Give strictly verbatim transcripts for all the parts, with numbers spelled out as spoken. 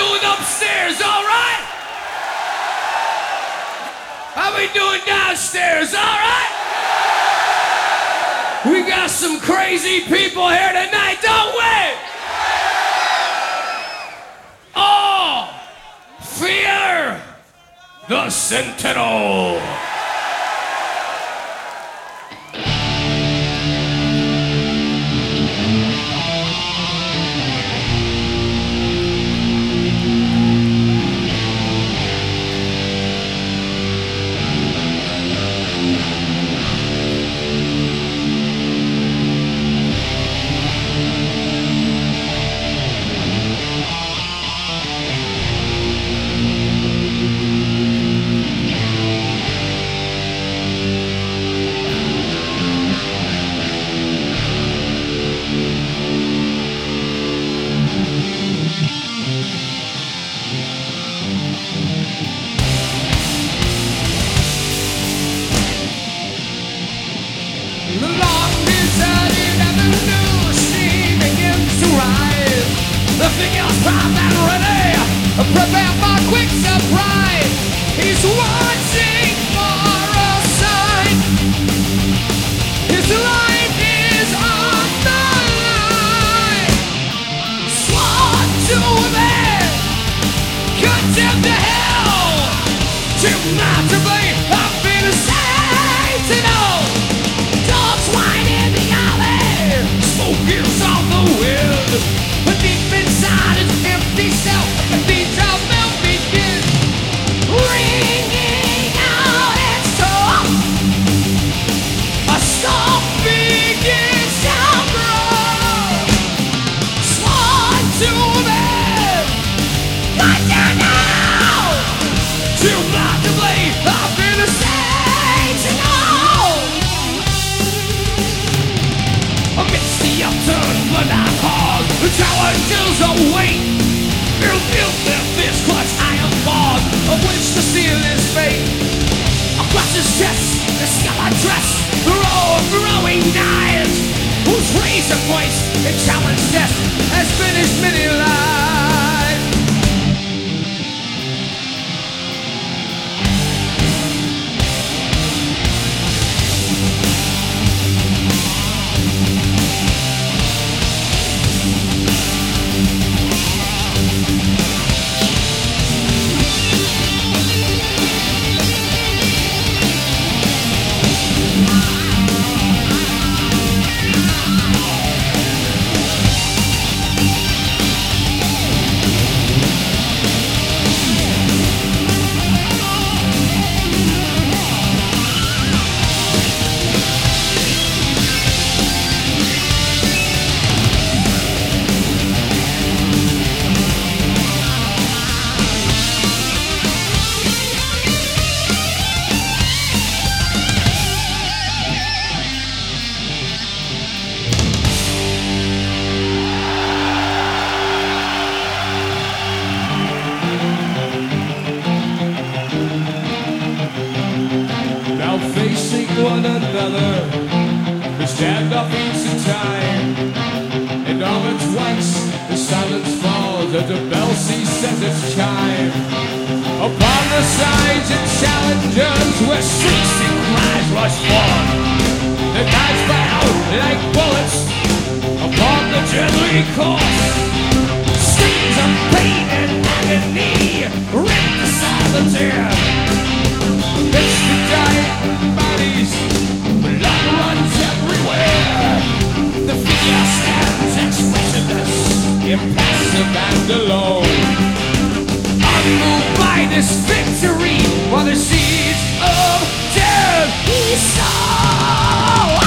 doing upstairs, all right? How we doing downstairs, all right? We got some crazy people here tonight, don't we? Oh, fear the Sentinel. Prepare for quick surprise. He's watching for a sign. His life is on the line. Swan to them, condemned to hell. Too not to blame. I've been a sentinel. Dogs whine in the alley. Smoke is on the wind. But deep inside his empty self, the beats of them begin ringing out its song. A storm begins to grow. Swan to them, got you now. Too not to blame. I've been a sentinel. Amidst the upturned blood-eyed hog, the challenges await. Feel, feel their fist clutch iron bars, of which the seal is fate. Across his chest, the scarlet dress, the row of growing knives, whose razor points and challenge death has finished many lives. One another, we stand up each time, and all at once the silence falls as the bell ceases its chime. Upon the sides and challenges where shrieks and cries rush forth, the knives fell like bullets upon the deadly course. Screams of pain and agony rent the silence air. It's the giant bodies, blood runs everywhere. The figure stands expressionless, impassive and alone, unmoved by this victory, while the seeds of death he sow.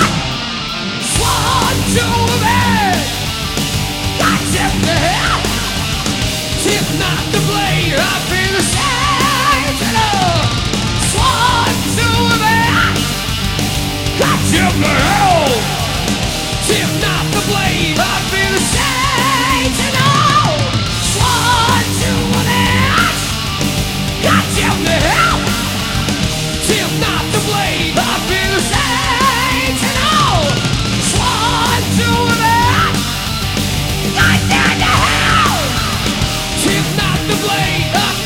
Swan to them, got them to hell. Tip not the blade, I've been the sentinel. Swan to them, got them to hell. Tip not the blade, I've been the sentinel. Swan to them, got them to hell. Tip not the blade, I've been the sentinel. Swan to them, got them to hell. Tip not the play a